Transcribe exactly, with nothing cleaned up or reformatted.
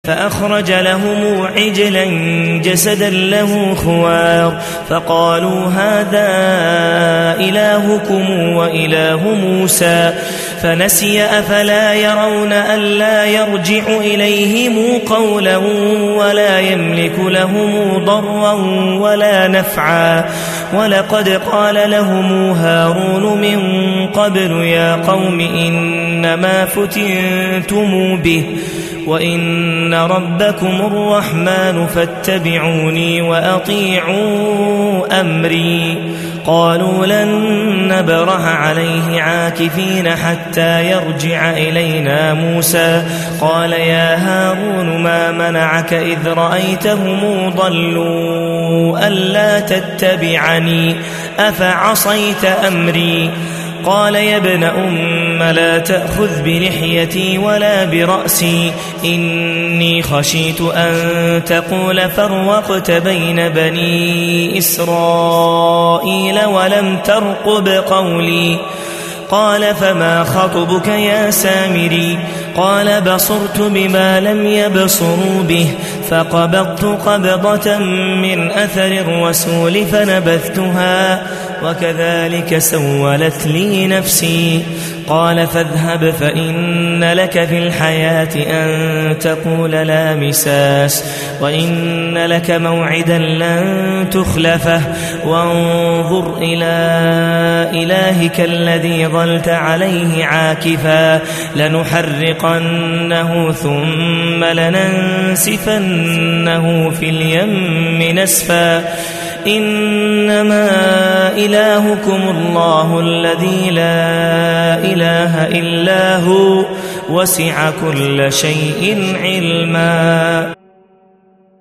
فأخرج لهم عجلا جسدا له خوار فقالوا هذا إلهكم وإله موسى فنسي أفلا يرون ألا يرجع إليهم قولا ولا يملك لهم ضرا ولا نفعا ولقد قال لهم هارون من قبل يا قوم إنما فتنتم به وإن ربكم الرحمن فاتبعوني وأطيعوا أمري قالوا لن نبرح عليه عاكفين حتى يرجع إلينا موسى قال يا هارون ما منعك إذ رأيتهم ضلوا ألا تتبعني أفعصيت أمري قال يا ابن أم لا تأخذ بلحيتي ولا برأسي إني خشيت أن تقول فرقت بين بني إسرائيل ولم ترقب قولي قال فما خطبك يا سامري قال بصرت بما لم يبصروا به فقبضت قبضة من أثر الرسول فنبذتها وكذلك سولت لي نفسي قال فاذهب فإن لك في الحياة أن تقول لا مساس وإن لك موعدا لن تخلفه وانظر إلى إلهك الذي ظلت عليه عاكفا لنحرقنه ثم لننسفنه في اليم نسفا إنما إلهكم الله الذي لا إله إلا هو وسع كل شيء علما